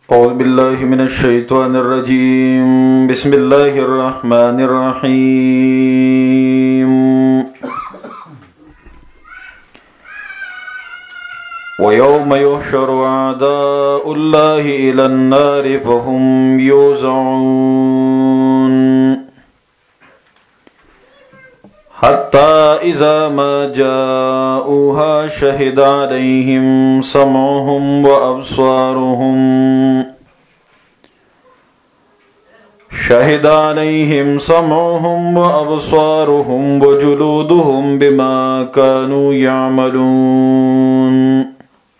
أعوذ بالله من الشيطان الرجيم بسم الله الرحمن الرحيم ويوم يحشر أعداء الله إلى النار فهم يوزعون حتى إذا ما جاءوها شهد عليهم سمعهم وأبصارهم وجلودهم بما كانوا يعملون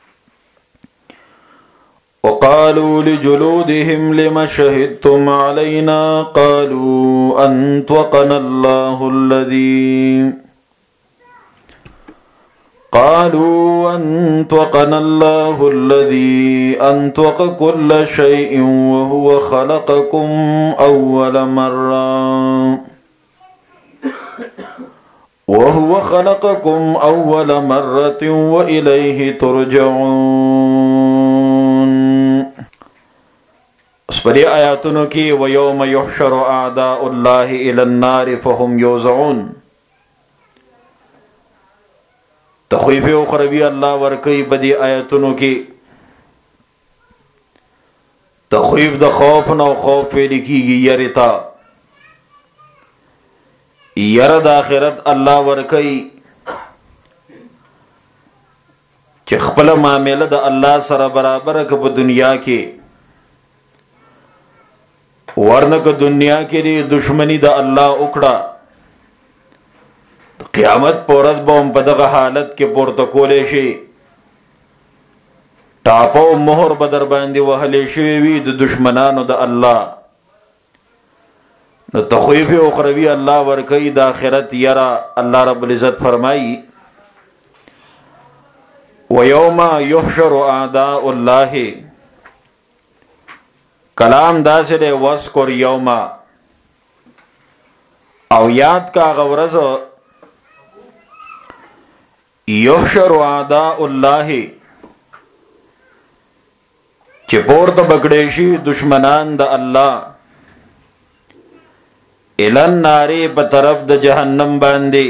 وقالوا لجلودهم لم شهدتم علينا قالوا أنطقنا الله الذي أنطق كل شيء وهو خلقكم أول مرة وإليه ترجعون. اس پر آیاتونو کی وَيَوْمَ يُحْشَرُ أَعْدَاءُ اللَّهِ إِلَى النَّارِ فَهُمْ يُوزَعُونَ تخویف اخروی اللہ ورکی بدی آیاتونو کی تخویف د خوف نو خوف پیدا کیږي یریتا یر د آخرت الله ورکی چې خپل معاملې د الله سره برابر ک په دنیا کې ورنه ک دنیا کې دی دشمنی د الله وکړه قیامت پورت بوم په دغه حالت کې پورته کولې شي ټاپو مهر بدر باندې وهلې شي وي د دشمنانو د الله نو تخویف اخروی الله ورکی د آخرت یرا الله رب العزت فرمایي وَيَوْمَ يُحْشَرُ أَعْدَاءُ اللَّهِ کلام داسې دی وَاذْكُرْ يَوْمَ او یاد کا غورز یحشر اعداء الله چې پورته بکړې شي دشمنان د الله الان ناری په طرف د جهنم باندې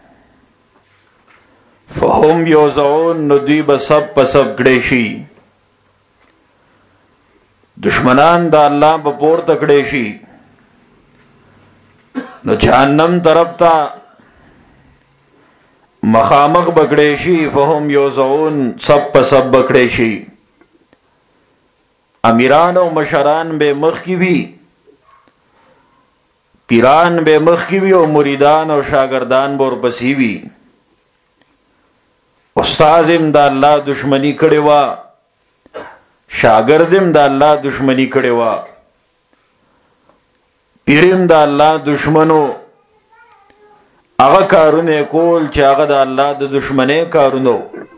فهم یوزعون نو دوی به سب په سب کړې شي دشمنان د الله په پورته کړې شي نو جهنم طرف ته مخامخ بکړې شي فهم یوزعون سب په سب بکړې شي امیران او مشران به مخ کی وی پیران به مخ کی وی او مریدان او شاگردان به ورپسې وی استادم د الله دشمنی کړي وا شاگردم د الله دشمنی کړي وا پیرم د الله دشمنو هغه کارونه کول چې هغه د الله د دشمنی کارونو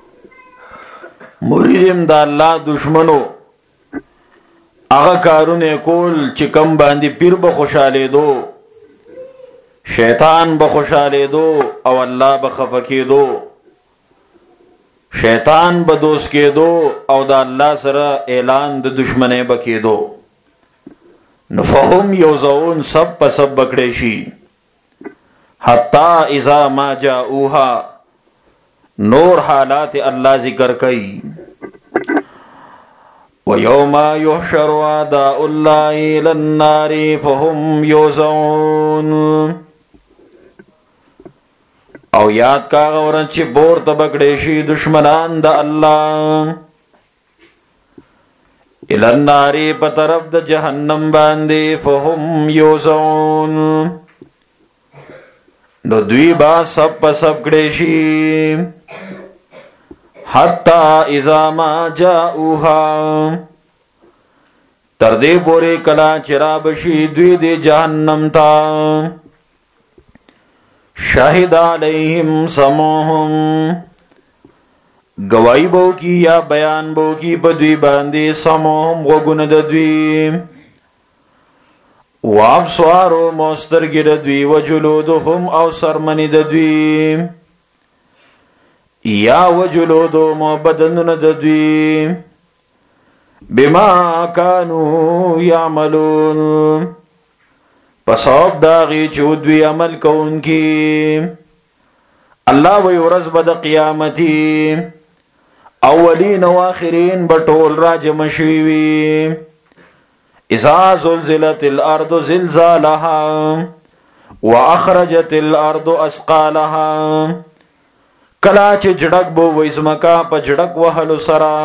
مریدم د الله دشمنو هغه کارونه کول چې کم باندې پیر به خوشاله دو شیطان به خوشاله دو او الله به خفقه دو شیطان به دوست کېدو او د الله سره اعلان د دشمنی بکېدو نفهم یوزعون سب په سب بکړې شي حتی اذا ما جاءوها نور حالات اللہ ذکر کئی وَيَوْمَ يُحْشَرُ أَعْدَاءُ اللَّهِ إِلَى النَّارِ فَهُمْ يُوزَعُونَ او یاد کا غورن چې بور تبکړې شي دشمنان د الله إِلَى النَّارِ په طرف د جهنم باندې فَهُمْ يُوزَعُونَ نو دوی با سب په سب کړي شي حتا اذا ما جاءوها تر دې پورې کلا چراب شي دوی د جهنم ته شاهد علیهم سمعهم گواہی بو کی یا بیان بو کی په دوی باندې سمعهم غوګونه د دوی وابصارو مسترګې د دوی وجلودهم او سرمنې د دوی یا وجلودهم بدنونه د دوی بما كانوا يعملون پسوب داغی چودوی عمل کونکی. اللہ وی ورځ به د قیامتی اولین و آخرین بطول راجم شوی. اذا زلزلت الارض زلزالها واخرجت الارض اسقالها. کلا چې جړک بو ویزمکا په جړک وهلو سرا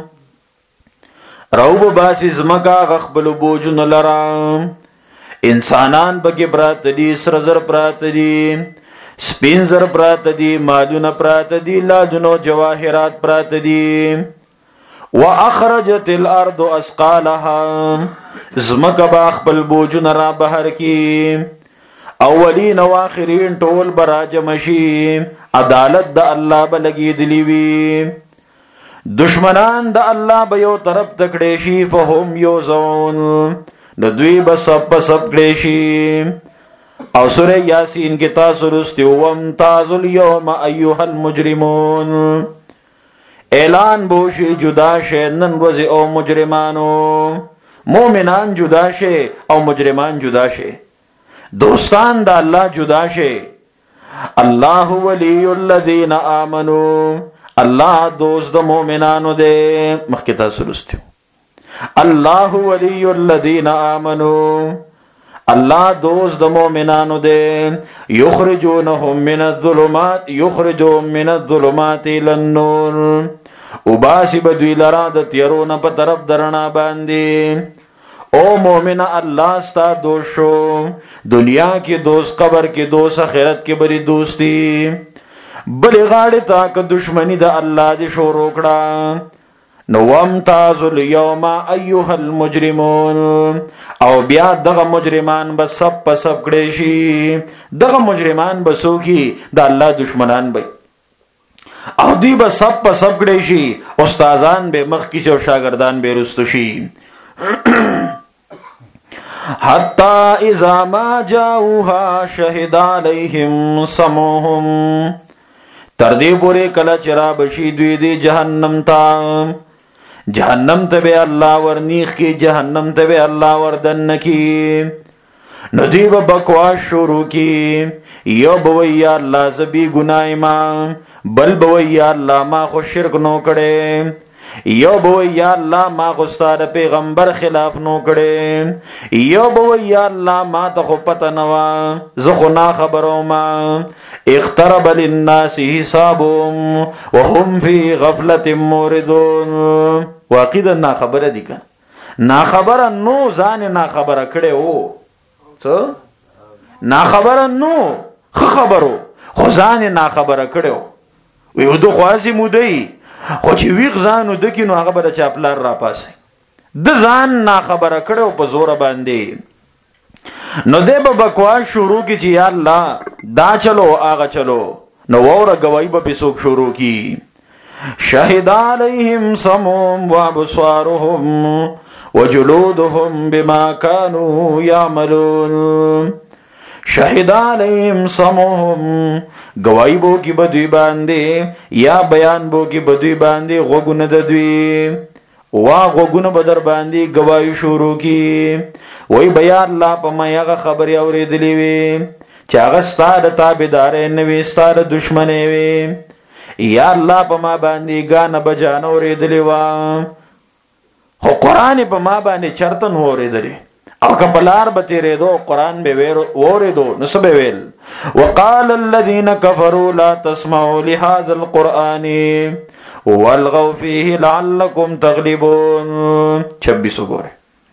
روب باسی زمکا غخبل بوجن لرا. انسانان بکی پرات دی، سرزر پرات دی، سپین زر پرات دی، مالون پرات دی، لادونو جواهرات پرات دی. واخرجت الارض اسقالها. زمکا باخبل بوجن را بہر کی. اولین و آخرین ټول براج مشی. عدالت دا اللہ بلگی دلیوی. دشمنان دا اللہ بیو طرف تکڑیشی فهم یوزون. دوی بسب بسب کڑیشی. او سورہ یاسین کی تاثرستی وامتاز اليوم ایوہ المجرمون. اعلان بوشی جدا شے نن روزی او مجرمانو. مومنان جدا شے او مجرمان جدا شے. دوستان دا اللہ جدا شے. اللہ ولی الذین آمنو. اللہ دوست دا مومنانو دے. مخی تاثرستی اللہ ولی الذین آمنو. اللہ دوست دا مومنانو دے. یخرجونہم من الظلمات من الظلمات الى النور. اباسی بدوی لرا دا تیرون پا طرف درنا باندی. او مومنہ اللہ ستا دوست شو. دنیا کی دوست، قبر کی دوست، آخرت کی بری دوستی. بلی غاڑی تاک دشمنی دا اللہ دی شو روکڑا. وامتاز اليوم ایوہ المجرمون. او بیا دغه مجرمان بس سب پا سب کڑیشی. دغه مجرمان بسوکی دا اللہ دشمنان بی. او دی بس سب پا سب کڑیشی. استازان بے مخکیش و شاگردان بے رستشی. حتی اذا ما جاؤها شہد علیہم سموہم. تردی پورے کلا چرا بشی دوی دی جہنم تا. جہنم تبے اللہ ورنیخ کی، جہنم تبے اللہ وردن کی. ندیب بکواس شروع کی. یو بوئی یا اللہ زبی گناہ ما، بل بوئی یا اللہ ما خو شرک نو کڑے. یو بوئی یا اللہ ما خستار پیغمبر خلاف نو کڑے. یو بوئی یا اللہ ما تخو پتہ نوا زخو نا خبرو ما. اقترب للناس حسابهم وهم فی غفلت موردون. واقعا نا خبر دی کن. نا خبر نو زان نا خبر کڑے ہو. سو نا خبر نو خبرو خو زان نا خبر کڑے ہو. ویو دو خواسی مودئی خو چې ویغ ځانو دکی نو هغه به د چاپلار را پاسي. د ځان نا خبره کړو په زور باندې. نو دې به بکواس شروع کی چې یا الله دا چلو هغه چلو. نو وره گواہی به پسوک شروع کی. شهد علیہم سموم وابصارهم وجلودهم بما كانوا يعملون. شہد علیہم سموہم. گواہی بو کی بدوی باندے یا بیان بو کی بدوی باندے غوگن ددوی. وا غوگن بدر باندے گواہی شروع کی. وی بیا اللہ پا ما یاغا خبری اوری دلیوی چاگا ستار تابدارے نوی ستار دشمنے وی. یا اللہ پا ما باندے گانا بجانا اوری دلیوا. خو قرآن پا ما باندے چرتن اوری دلی. او کپلار بتیرے دو قرآن بے وورے دو نسبے ویل. وقال الذین کفروا لا تسمعوا لهذا القرآن والغوا فیہ لعلکم تغلبون. 26 گورے.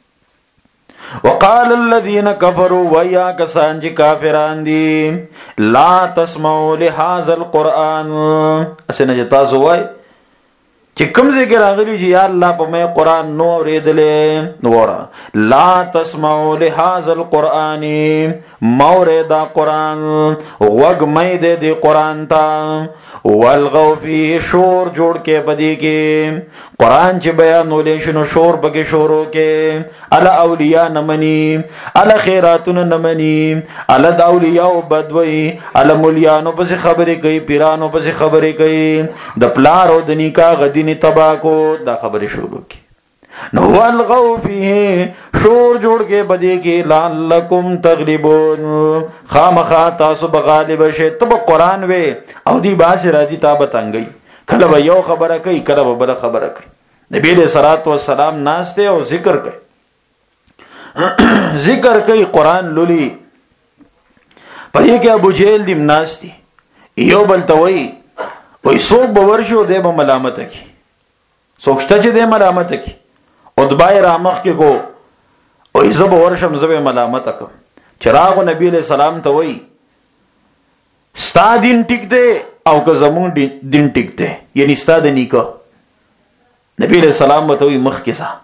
وقال الذین کفروا ویا کسان جی کافران دی لا تسمعوا لهذا القرآن. اسے نجتا زوائی چې کوم ځای کې راغلی چې یا الله په مې قرآن نو اورېدلې نو وره. لا تسمعوا لهذا القرآن. مورې دا قرآن غوږ مې دې دې قرآن ته. والغوا فیه شور جوړ کې پدې کې. قرآن چې بیانولی شي نو شور پکې شروع کې. الا اولیاء نمنی، الا خیراتونه نمنی، الا د اولیاء بدوی، الا مولیانو پسې خبرې کوي، پیرانو پسې خبرې کوي، د پلار او د نکاح غدین تبا کو دا خبرې شروع کی. نو والغو فيه شور جوړ کې بدی کې لعلکم تغلبون خامخا تاسو بغالب شئ. تب قرآن وی او دی باس راځي تا بتنګي کله به یو خبره کوي کله به بل خبره کوي. نبی علیہ الصلوۃ والسلام ناشته او ذکر کوي ذکر کوي قرآن لولي پدې کې ابو جهل دیم ناشتي یو بل توي وای څوک باور شو دی به ملامت کی څوک شته چې دی ملامت کی ادبای رامخ کې کو او زب ورشم زب ملامت کوم. چراغ نبی علیہ السلام ته وای ستا دین ټیک دی او که زمون دین ټیک دی یعنی ستا د نیکه. نبی علیہ السلام ته وای مخ کې سا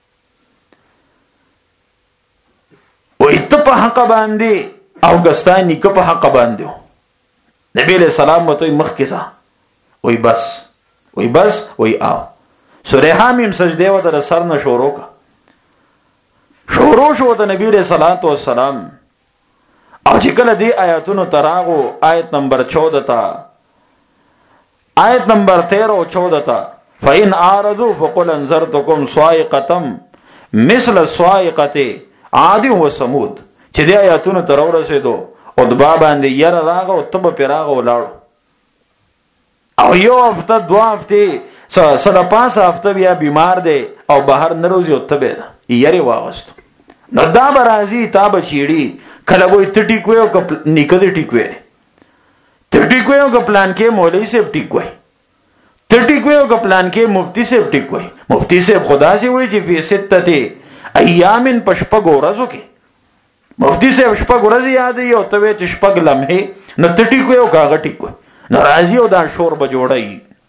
وای ته په حق باندې او ګستا نیکه په حق باندې. نبی علیہ السلام ته وای مخ کې سا وای بس وای آو سورہ حامیم سجده و در سر نه شروع کا شروع شو د نبی علیہ الصلوۃ والسلام او چې کله دی آیاتونو تراغو آیت نمبر 14 تا آیت نمبر 13 او 14 تا فإن أعرضوا فقل أنذرتكم صاعقة مثل صاعقة عاد وثمود. چې دی آیاتونو تر ورسېدو او د بابا باندې ير راغو تب پیراغو لاړو او یو هفته دو هفته سره 5 هفته بیا بیمار دی او بهر نروزي او تبه یری واغست. نو دا برازي تا بچیړي کله وې ټټی کوي او نکدي ټیکوي ټټی کوي او پلان کې مولوی صاحب ټیکوي ټټی کوي او پلان کې مفتی صاحب ټیکوي. مفتی صاحب خدا سي وایي چې فی سته ایامن پشپګ ورځو کې مفتی صاحب شپږ ورځې یاد یو ته چې شپږ لمحه نو ټټی کوي او کاغه ټیکوي ناراضي او دا شور بجوړی.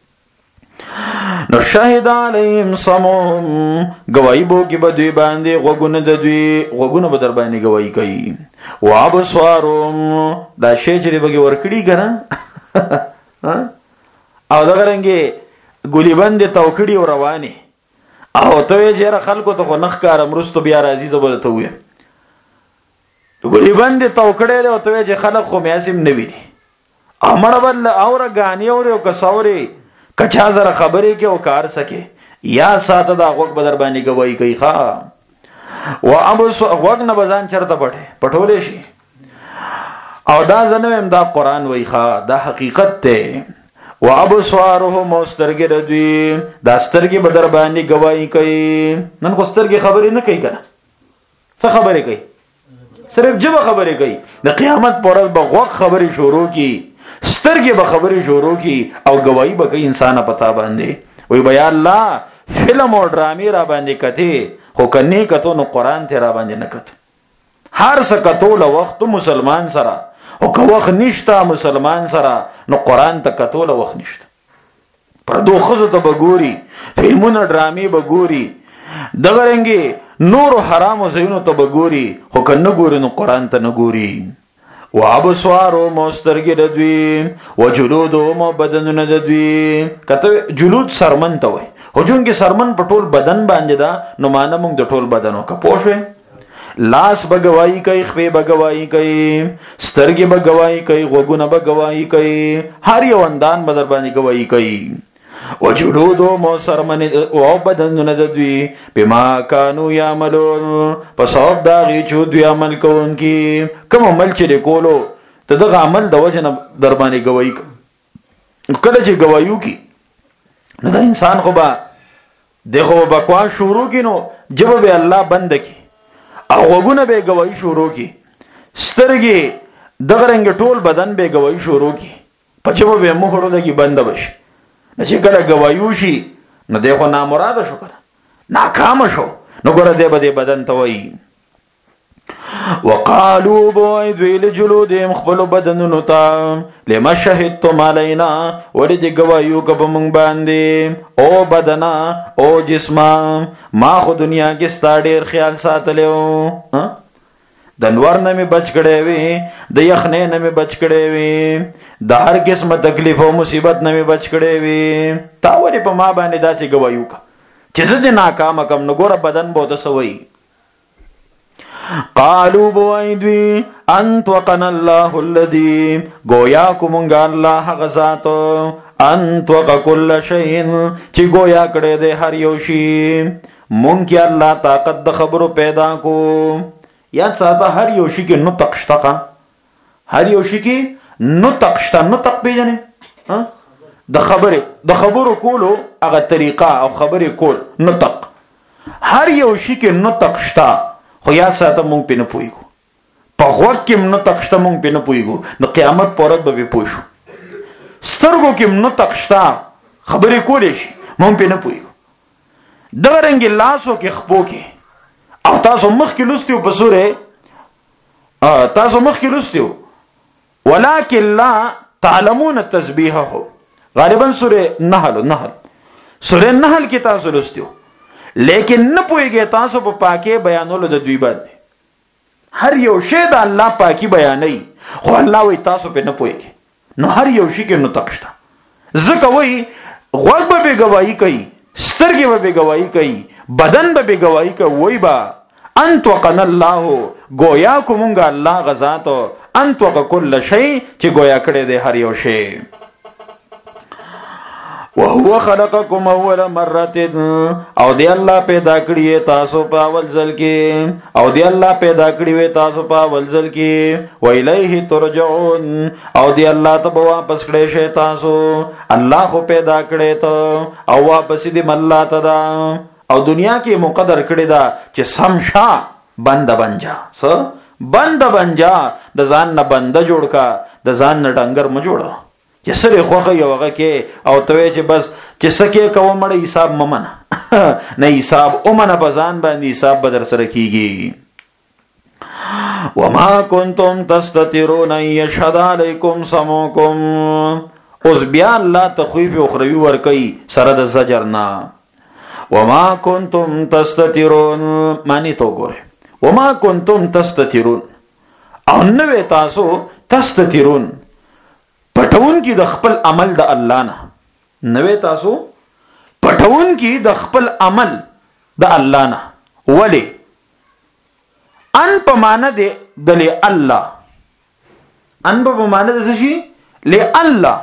نو شاهد علیهم سمهم گواہی بو کې بدوی باندې غوګونه د دوی غوګونه به در باندې گواہی کوي. وابصارهم دا شی چې بګي ورکړي کنه او دا غرنګي ګولې باندې توکړي رواني او ته یې خلکو ته نخ کار امرستو بیا راځي زبر ته وې ګولې باندې توکړي او ته چې خلک خو میاسم نه ویني امر بل اور غانی اور کسوري کچا زره خبرې کې او کار سکے یا ساته دا غوږ بدر باندې گواہی کوي ښا و اب غوږ نه بزان چرته پټولې شي او دا زنویم دا قران وای ښا دا حقیقت ته و ابصارهم مسترګې ردوی دا سترګې بدر باندې گواہی کوي. نن خو سترګې خبرې نه کوي کنه څه خبرې کوي صرف جبه خبرې کوي. د قیامت پر ورځ به غوږ خبرې شروع کی سترګې به خبرې شروع کی او گواہی به کوي انسان پتا باندې وای بیا الله فلم او ډرامې را باندې کته خو کني کته نو قران ته را باندې نه کته هر څه کته له وخت مسلمان سره او که وخت نشته مسلمان سره نو قران ته کته له وخت نشته پر دوخه ته بګوري فلمونه ډرامې بګوري دغه رنګي نور حرام او زینو ته بګوري خو کنه ګوري نو قران ته نه ګوري. وابصارو مسترګې ددوی وجلودو مو بدنونه ددوی کته جلود سرمن ته وای خو جون کې سرمن په ټول بدن باندې دا نو معنی موږ د ټول بدنو کا پوښوي. لاس بګوایی کوي خپې بګوایی کوي سترګې بګوایی کوي غوګونه بګوایی کوي هر یو اندان بدر باندې گواہی کوي. وجلودو مو سرمن او بدنونه ددوی بما كانوا يعملون پس او دا غي چې دوی عمل کوونکی کوم عمل چې کولو ته دغه عمل د وجه در باندې گواہی کله چې گوايو کی نو دا انسان خو با دغه بکوا شروع کینو جب به الله بند کی او وګونه به گواہی شروع کی سترګې دغه رنګ ټول بدن به گواہی شروع کی پچو به مخړو دګي بند بش نشي کله گوايو شي نو دغه نامراد شو کړه ناکام شو نو ګره دې بده بدن ته وای. وقالوا بعد لجلودهم خپل بدنونو ته لما شهدتم علينا ولدي گوايو کب مونږ باندې او بدنا او جسما ما خو دنیا کې ستا ډیر خیال ساتلو د نور نه می بچ کړي وي د یخنې نه می بچ کړي وي د هر قسمه تکلیف او مصیبت نه می بچ کړي وي تا ولې په ما باندې داسې گوايو کا چې زه دې ناکام کم نو ګوره بدن بہت سوي. قالوا بوایدوی انت وقنا الله الذي گویا کومنګ الله غزات انت وق كل شيء چې گویا کړه دې هر یو شی مونږ کې الله طاقت د خبرو پیدا کو. یاد ساته هر یو شي کې نطق شته، هر یو شي کې نطق شته. نطق پیژنې د خبرو کولو هغه طریقه او خبرې کول نطق. هر یو شي کې نطق شته، خو یاد ساته مونږ په نه پوهیږو. په غوږ کې نطق شته، مونږ په نه پوهیږو. د قیامت په ورځ به پوه شو. سترګو کې نطق شته، خبرې کولې شي، مونږ په نه پوهیږو. دغه رنګ لاسو کې خپو کې. او تاسو مخکې لوستیو په سوره، تاسو مخکې لوستیو ولکن لا تعلمون تسبیحه، غالبا سوره سوره نحل کې تاسو لوستیو، لیکن نه پوهیږئ تاسو په پاکي بیانولو د دوی باندې. هر یو شی د الله پاکي بیانوي، خو الله وایي تاسو په نه پوهیږئ. نو هر یو شي کې نطق شته. ځکه وایي غوږ به ګواهي کوي، سترګې به ګواهي کوي، بدن به ګواهي کوي. وایي با انطقنا الله، گویا کومونګه الله غزاد انطق کل شی، چې گویا کړی دی هر یو شی. وهو خلقکم اول مره، او دی الله پیدا کړی تاسو په اول ځل کې، او دی الله پیدا کړی تاسو په اول ځل کې. و الیه ترجعون، او دی الله ته واپس کړی شئ تاسو. الله خو پیدا کړی ته او واپس دې الله ته دا، او دنیا کې مقدر کړی دا چې سمشا بند بنجا. بند بنجا، د ځان نه بنده جوړ کا، د ځان نه ډنګر م جوړه. چې سره خوخه یو هغه کې او ته چې بس چې سکه کوم مړ حساب ممنه نه حساب اومنه بزان باندې حساب بدر سره کیږي. وما كنتم تستترون ان يشهد عليكم سمعكم. اوس بیا الله تخویف اخروی ور کوي سره د زجرنا. وما كنتم تستترون معنی تو ګوره، وما كنتم تستترون، او نو تاسو تستترون پټون کی د خپل عمل د الله نه، نوې تاسو پټون کی د خپل عمل د الله نه. ولی ان په معنا دی د ل الله، ان په معنا د څه شي ل الله.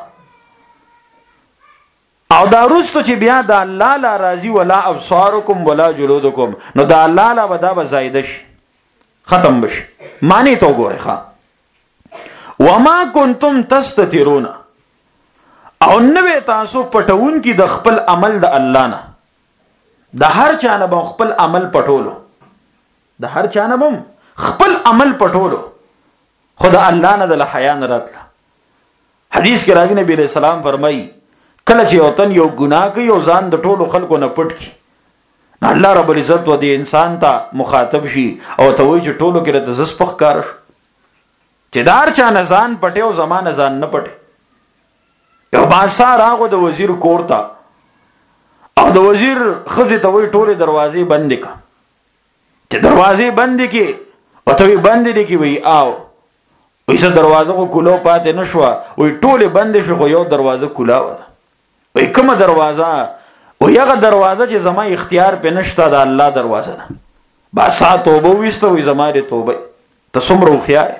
او دا رستو چې بیا د الله لا راضي ولا ابصارکم ولا جلودکم، نو د الله لا ودا به زائد شي، ختم بشي. معنی تو ګوره ښا وما کنتم تستترون، او نوې تاسو پټون کی د خپل عمل د الله نه. د هر چا نه به خپل عمل پټولو، د هر چا نه به خپل عمل پټولو، خدا الله نه د حیا نه راتله. حدیث کې راځي نبی علیہ السلام فرمایي کله چې یو تن یو ګناه کوي او ځان د ټولو خلکو نه پټ کی، الله رب العزت و دې انسان ته مخاطب شي او ته وایي چې ټولو کې راته زس پخ کار شو چې دار چا نه ځان پټي او زمانه ځان نه پټي. یو باسار هغه د وزیر کور ته او د وزیر خزه ته وایي ټوله دروازې بندې کا، چې دروازې بندې کې او ته وی بندې دي کې وی آو وی څه دروازه کو کولو پاتې نشو، وی ټوله بندې شو، خو یو دروازه کولا و. وی کومه دروازه؟ او هغه دروازه چې زما اختیار په نشته د الله دروازه ده. باسا توبه وسته وی زما لري توبه ته څومره خیال.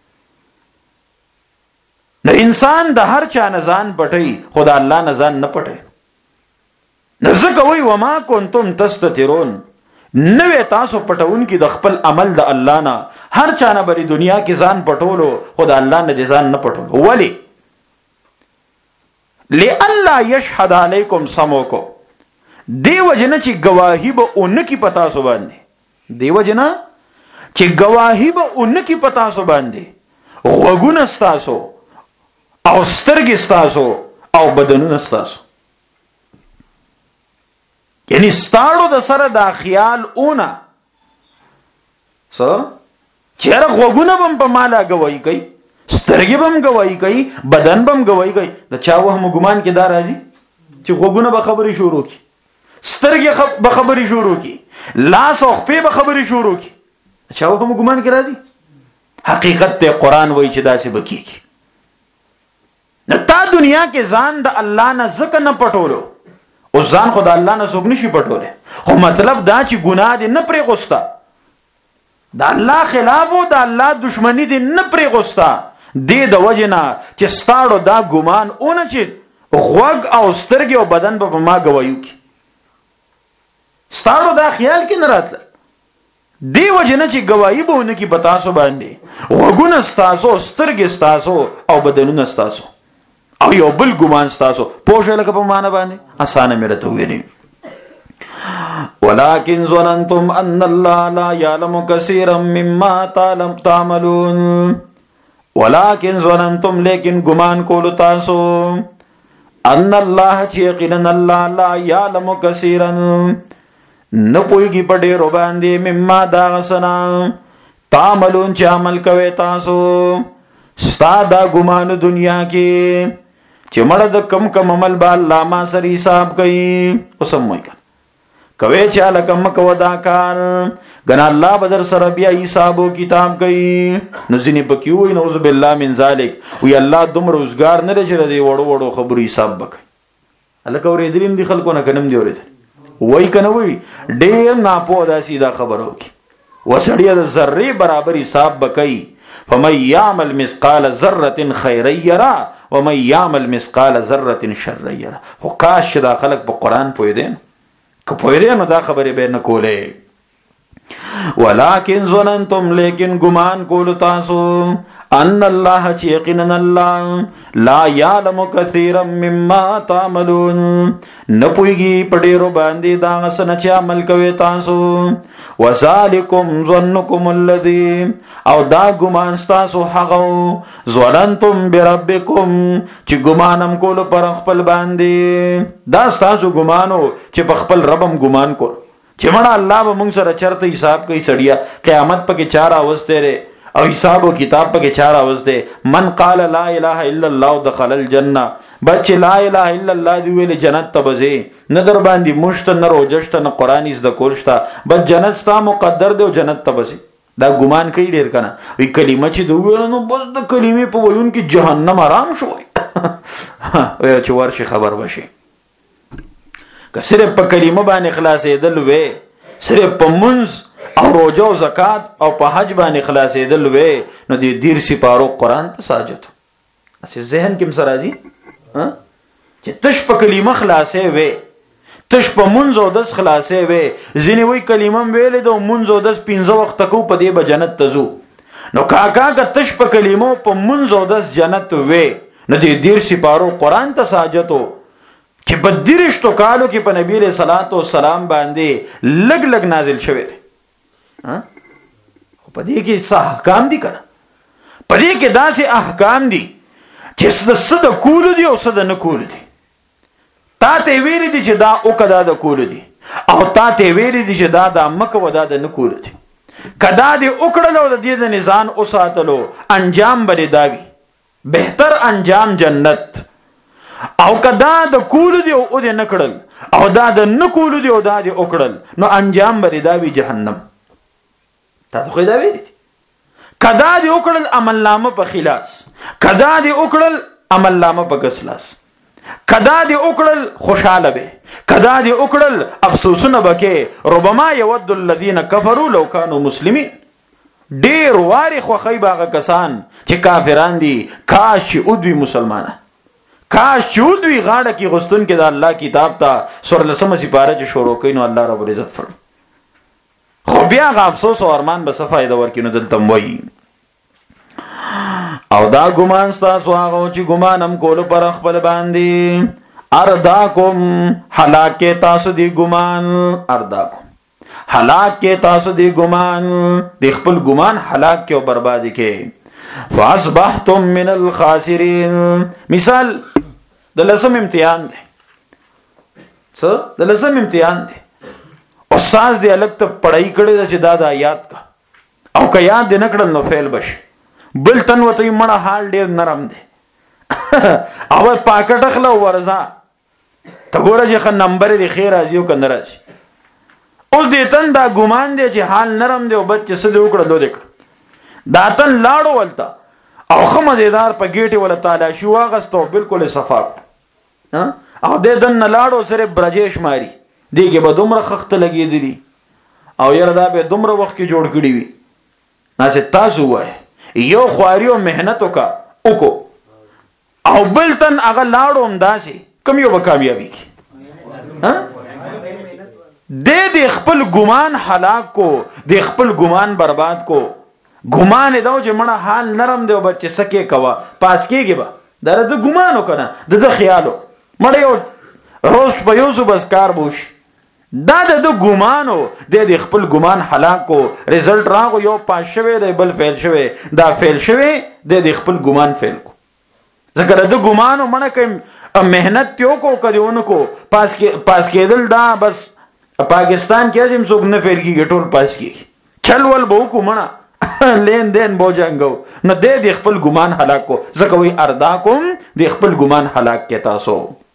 نو انسان د هر چا نه ځان پټي، خدا الله نه ځان نه پټي. نو ځکه وی وما کنتم تستترون، نوې تاسو پټون کې د خپل عمل د الله نه. هر چا نه بری دنیا کې ځان پټولو، خدا الله نه ځان نه پټولو. ولی لئلا یشهد علیکم سمعکم، دیو جن چې گواہی به اونکی پتا سو باندې، دیو جن چې گواہی به اونکی پتا سو باندې، غوګون استاسو او سترګې استاسو او بدنونه استاسو. یعنی ستاړو د سره دا خیال اونا سو چیرې غوګونه بم په مالا گواہی کوي، سترګې بم گواہی کوي، بدن بم گواہی کوي. د چا وهم ګمان کې دا راځي چې غوګونه به خبري شروع کی، سترګې به خبري شروع کی، لاس او خپې به خبري شروع کی. چا وهم ګمان کې راځي؟ حقیقت ته قران وایي چې داسې بکیږي. تا دنیا کې ځان د الله نه ځکه نه پټولو، او ځان خو د الله نه څوک نشي پټوله، خو مطلب دا چې ګناه دې نه پرې غوستا، د الله خلاف او د الله دشمنی دې نه پرې غوستا. دې د وجنه چې ستاړو دا ګمان اونه چې غوږ او سترګې او بدن په ما گوايو کی، ستاسو دا خیال کې نه راتل دی وجنه چې گواہی به ونه کی پتا سو باندې وګونه ستاسو سترګې ستاسو او بدنونه ستاسو او یو بل ګمان ستاسو پوښه لکه په معنا باندې اسانه مې راته ویلي ولكن ظننتم ان الله لا يعلم كثيرا مما تعملون ولكن ظننتم لیکن ګمان کول تاسو ان الله چې یقینا الله لا يعلم كثيرا نه پويږي په ډېر باندې مما دا غسنا تعملون چې عمل کوي تاسو ساده ګمان دنیا کې چې مړه د کم عمل به الله ما سره حساب کوي اوسموي کوي چې الکم کو دا کار غنا الله بدر سره بیا حساب او کتاب کوي نو ځینې پکې وي نعوذ بالله من ذلک وی الله دوم روزګار نه لري دی وړو وړو خبرو حساب وکړي الکه ورې دریم دي خلکو نه کنم دی ورې وای کنه وای ډېر ناپوه دا سیده خبره وکي وسړی د ذره برابر حساب بکئی فمن يعمل مثقال ذره خيرا يرى ومن يعمل مثقال ذره شرا يرى خو کاش دا خلک په قران پوي دي که پوي دي نو دا خبره به نه کوله ولكن ظننتم لیکن گمان کول تاسو ان الله یقینا الله لا يعلم كثيرا مما تعملون نپويږي پډيرو باندې دا غسن چې عمل کوي تاسو وذالکم ظنکم الذی او دا ګمان تاسو هغه ظننتم بربکم چې ګمانم کول پر خپل باندې دا تاسو ګمانو چې په خپل ربم ګمان کو چې مړه الله به موږ سره چرته حساب کوي سړیا قیامت پکې چار اوسته ره او حساب او کتاب پکې چار اوسته من قال لا اله الا الله دخل الجنه بچ لا اله الا الله دی ویل جنت ته بځي نه در باندې مشت نه روجشت نه قران از د کولشتا بس جنت ستا مقدر دی او جنت ته بځي دا ګمان کوي ډیر کنه وی کلمه چې دوی نو بس د کلمې په ویون کې جهنم آرام شوی وای چې ورشي خبر وشي که صرف په کلمه باندې خلاصېدل وې صرف په منځ او روزه او زکات او په حج باندې خلاصېدل وې نو دې دیر سپارو قران ته ساجت اسی ذهن کې مسرازي چې تش په کلمه خلاصې وې تش په منځ او دس خلاصې وې ځینې وې کلمه ویلې د منځ او دس 15 وخت کو په دې به جنت ته ځو نو کاکا که تش په کلمه په منځ او دس جنت وې نو دې دیر سپارو قران ته ساجتو چې په درشتو کالو کې په نبی له صلوات و سلام باندې لګ لګ نازل شوه په دې کې څه احکام دي کنه په دې کې داسې احکام دي چې څه د کول دي او څه د نه کول دي تا ته ویل دي چې دا او کدا د کول دي او تا ته ویل دي چې دا د مکه ودا د نه کول دي کدا دې وکړلو د دې د نزان او ساتلو انجام بل داوي بهتر انجام جنت او کدا د کول دی او د نکړل او دا د نکول دی او دا د وکړل نو انجام بری دا وی جهنم تاسو خو دا وی کدا د وکړل عمل نامه په خلاص کدا د وکړل عمل نامه په غسلاس کدا د وکړل خوشاله به کدا د وکړل افسوسونه بکې ربما يود الذين كفروا لو كانوا مسلمين ډیر واري خو خیبه کسان چې کافران دي کاش او دوی مسلمانان کاش چود وی غاړه کې غستون کې د الله کتاب ته سور لسمه سپاره چې شروع کین نو الله رب العزت فرم خو بیا غ افسوس او ارمان به څه فائدہ ورکینو دلته وای او دا ګمان تاسو هغه چې ګمانم کول پر خپل باندې ارداکم هلاکه تاسو دی ګمان ارداکم هلاکه تاسو دی ګمان د خپل ګمان هلاک او بربادي کې فاصبحتم من الخاسرين مثال د لسم امتحان دی څه د لسم امتحان دی استاد دې الګ ته پڑھائی کړي چې دا د آیات کا او که یاد دې نکړل نو فیل بش بل تن وته مړه حال ډیر نرم دی او پاکټ اخلو ورزا ته ګوره چې خن نمبر دی خیر راځي او کنه راځي اوس دې تن دا ګمان دی چې حال نرم دی او بچ څه دی وکړه لو دې داتن لاړو ولتا او خمدیدار په گیټي ولا تعالی شو واغستو بالکل صفاق او دې دن لاړو سره برجیش ماری دیګه به دومره خخت لګیدلی او یره دا به دومره وخت کې جوړ کړی وي ناسه تاسو وای یو خواریو مهنت وکړو او بلتن هغه لاړو همداسي کم یو به کامیابی کی د خپل ګمان هلاک کو، د خپل ګمان برباد کو. ګمان دا چې مړه حال نرم دی او بچ سکه کوا پاس کېږي به دا د ګمانو کنه د خیالو مړه یو روز په یو سو بس کار بوش دا د ګمانو د خپل ګمان هلاک کو. رزلټ راغو یو پاس شوی دی بل فیل شوی، دا فیل شوی د خپل ګمان فیل کو. ځکه د ګمانو مړه کوي مهنت تیو کو کدیونو کو پاس کېدل دا بس پاکستان کې هم څوک نه فیل کیږي ټول پاس کیږي. چل ول بو کو مړه لین دین بوجانګو نو د خپل ګمان هلاک کو. ځکه وی ارداکم د خپل ګمان هلاک کې تاسو.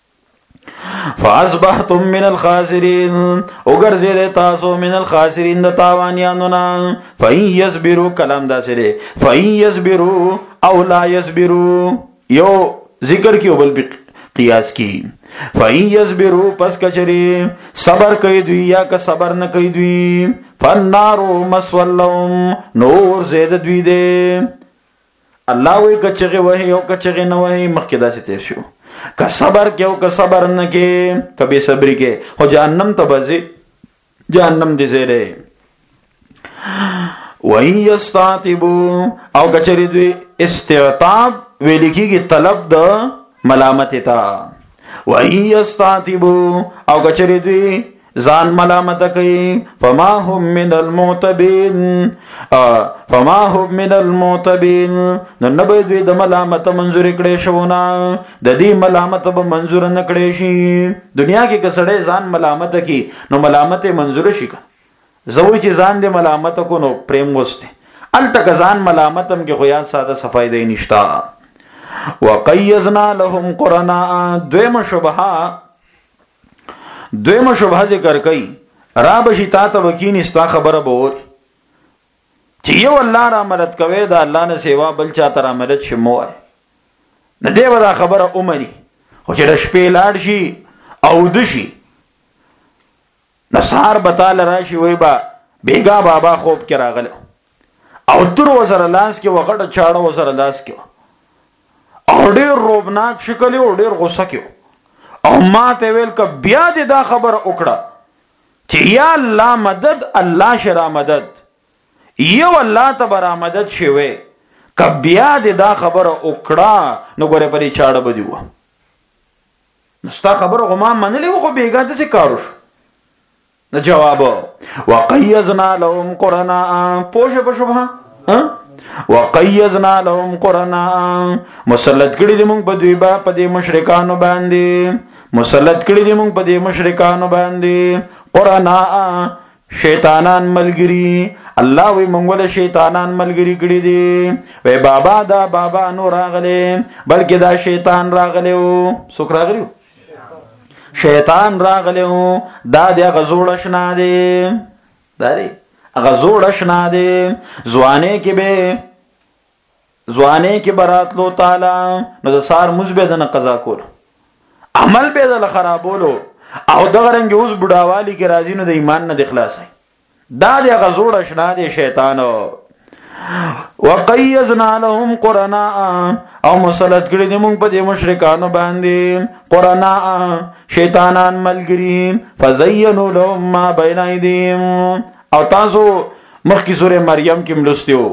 فاصبحتم من الخاسرین وګرځیدل تاسو من الخاسرین د تاوانیانو نه. فإن يصبروا کلام دا سره فإن يصبروا او لا يصبروا یو ذکر کی او بل قیاس کی. فإن يصبروا پس کچری صبر کوي دوی یا که صبر نه کوي دوی فالنار مسولهم نور زید دوی دے. الله وی کچغه وه او کچغه نه وه مخکې داسې تیر شو. که صبر کې او که صبر نه کې که به صبر کې هو جهنم ته بځي جهنم دې زیره. وَإِن يَسْتَعْتِبُوا او کچری دوی استعتاب ویل کېږي طلب د ملامت تا. وَإِن يَسْتَعْتِبُوا او کچری دوی ځان ملامت کوي فما هم من المعتبين فما هم من المعتبين نو نبه دوی د ملامت منظور کړي شونه د دې ملامت به منظور نه کړي شي. دنیا کې کسړې ځان ملامت کی نو ملامت منظور شي کا زوی چې ځان دې ملامت کو نو پریم وسته ال تک ځان ملامتم کې خو یاد ساده صفای دی نشتا. وقیزنا لهم قرناء دویمه شبهه ذکر کئی را بشی تا تا وکین استا خبر بور چی یو اللہ را مدد کوي دا اللہ نه سیوا بل چاته را مدد شمو ہے ندی و دا خبر امنی خو چی رشپی لار شی او دشی نصار بطال راشی وی با بیگا بابا خوب کی راغل او تر وزر لاس کی وغٹ چاڑا وزر لاس کی او دیر روبناک شکلی او دیر غصه کیو او ما ته ویل ک بیا دې دا خبر وکړه چې یا الله مدد الله شرا مدد یو الله تبارا مدد شوي ک بیا دې دا خبر وکړه نو ګوره پرې چاړه بدیو نستا خبر غما منلی خو بیګا د څه کارو نو جواب وقیزنا لهم قرناء پوشه بشبه وقیزنا لهم قرناء مسلط کړي دې موږ په دوی با په دې مشرکانو باندې مسلط کړي دې موږ په دې مشرکانو باندې قرناء شیطانان ملګری. الله وی موږ ول شیطانان ملګری کړي دي وای بابا دا بابا نو راغله بلکې دا شیطان راغله څوک راغله شیطان راغله دا د غزوړ شنا دي داري غزوړ شنا دي ځوانه کې برات لو تعالی نو د سار مزبدن قضا کول عمل به د خرابولو او دغه رنګ اوس بډاوالی کې راځي نو د ایمان نه د خلاص دا د غزوړ شنا دي شیطان. وقیزنا لهم قرناء او مسلط کړي دي موږ په دې مشرکانو باندې قرناء شیطانان ملګری. فزینوا لهم ما بین ایدیهم او تاسو مخکې سوره مریم کې ملستیو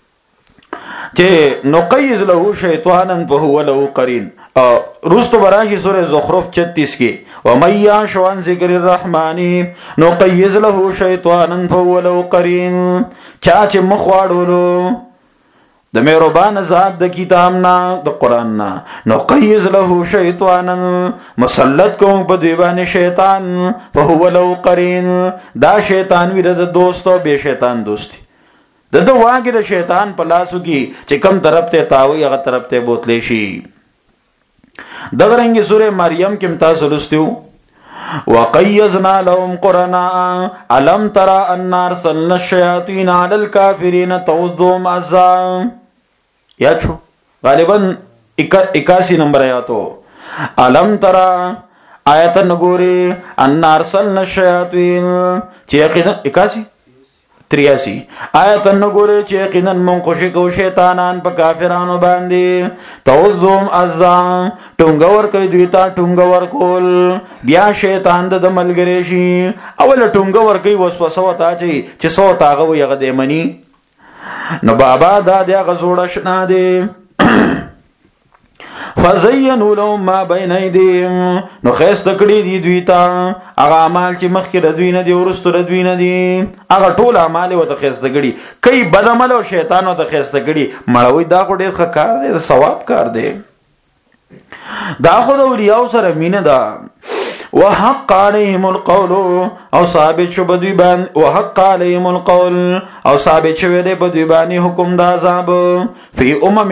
چې نقیز له شیطانا فهو له قرین. رستو براشی سورہ زخرف 36 کی وَمَن يَعْشُ عَن ذِكْرِ الرَّحْمَنِ نُقَيِّضْ لَهُ شَيْطَانًا فَهُوَ لَهُ قَرِينٌ. چا چې مخ واړولو د مهربان ذات د کتاب نه د قران نه نقیض له شیطانا مسلط کوم په دی باندې شیطان فهو له قرین. دا شیطان ویره د دوست او به شیطان دوستی د واګه د شیطان په لاسو کې چې کم طرف ته تاوي هغه طرف ته بوتلی شي. دغه رنګه سوره مریم کې تاسو لستیو وقیزنا لهم قرناء الم ترى ان ارسلنا الشياطين على الكافرين تعذهم عذاب. یا چھو غالبا 81 نمبر آیاتو الم ترى آیت نګوري ان ارسلنا الشياطين چې یقینا 81 83 آیت نګوري چې یقینا من خوشي کو شیطانان په کافرانو باندې توزم ازام ټونګور کوي دوی ته ټونګور کول بیا شیطان د ملګری شي اول ټونګور کوي وسوسه وتا چې سو تاغه وي غد منی نو بابا دا د غزوړه شنا دي فزینوا لهم ما بین ایدیهم نو خیسته کړي دي دوی ته هغه اعمال چې مخکې ردوی نه دي ورستو ردوی نه دي هغه ټول اعمال وته خیسته کړي کوي بد عمل او شیطان وته خیسته کړي مړوي دا خو ډیر ښه کار دی ثواب کار دی دا خو د اولیاء سره مینه ده وحق عليهم القول او ثابت شو بدوی باندې وحق عليهم القول او ثابت شو دی بدوی باندې حکم د عذاب فی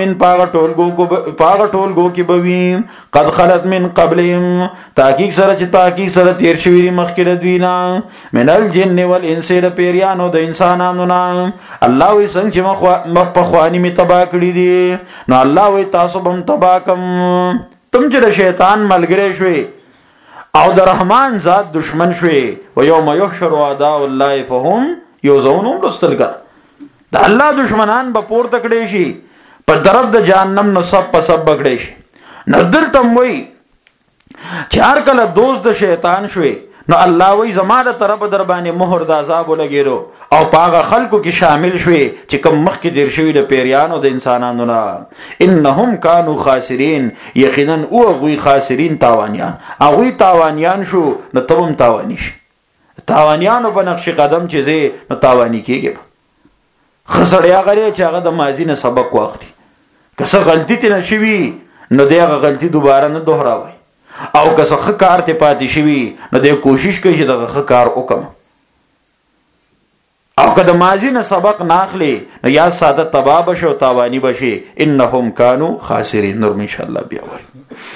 پاغ ټولګو کې بوي قد خلت من قبلهم تحقیق سره تیر شوی مخکې دوی نه من الجن والانس د پیریانو د انسانانو نه الله وی څنګه چې مخ په خوانی می تبا کړی دي نو الله وی تاسو بم تبا کم تم چې شیطان ملګری شوي او د رحمان ذات دشمن شوي و یوم یحشر اعداء الله فهم یوزون رستل کا د الله دشمنان به پورته کړي شي په طرف د جهنم نو سب په سب بغړي شي نو دلته وای چې هر کله دوست د شیطان شوي نو الله وای زماده طرف در باندې مهر د عذاب لګیرو او پاغه خلکو کې شامل شوي چې کوم مخ کې دیر شوی د پیریانو د انسانانو نه انهم كانوا خاسرین یقینا او غوی خاسرین تاوانیان او تاوانیان شو نو تبم تاوانی شي تاوانیانو په نقش قدم چې زه نو تاوانی کېږي خسړیا غړي چې هغه د ماضی نه سبق واخلي که څه غلطی ته نشوي نو دغه غلطی دوباره نه دوهراوي او که څه کار ته پاتې شوی نو د کوشش کوي چې دغه کار وکم او که د ماضی نه سبق ناخلي نو یا ساده تباه بشو تاوانی بشي انهم كانوا خاسرین نور ان شاء الله بیا وایي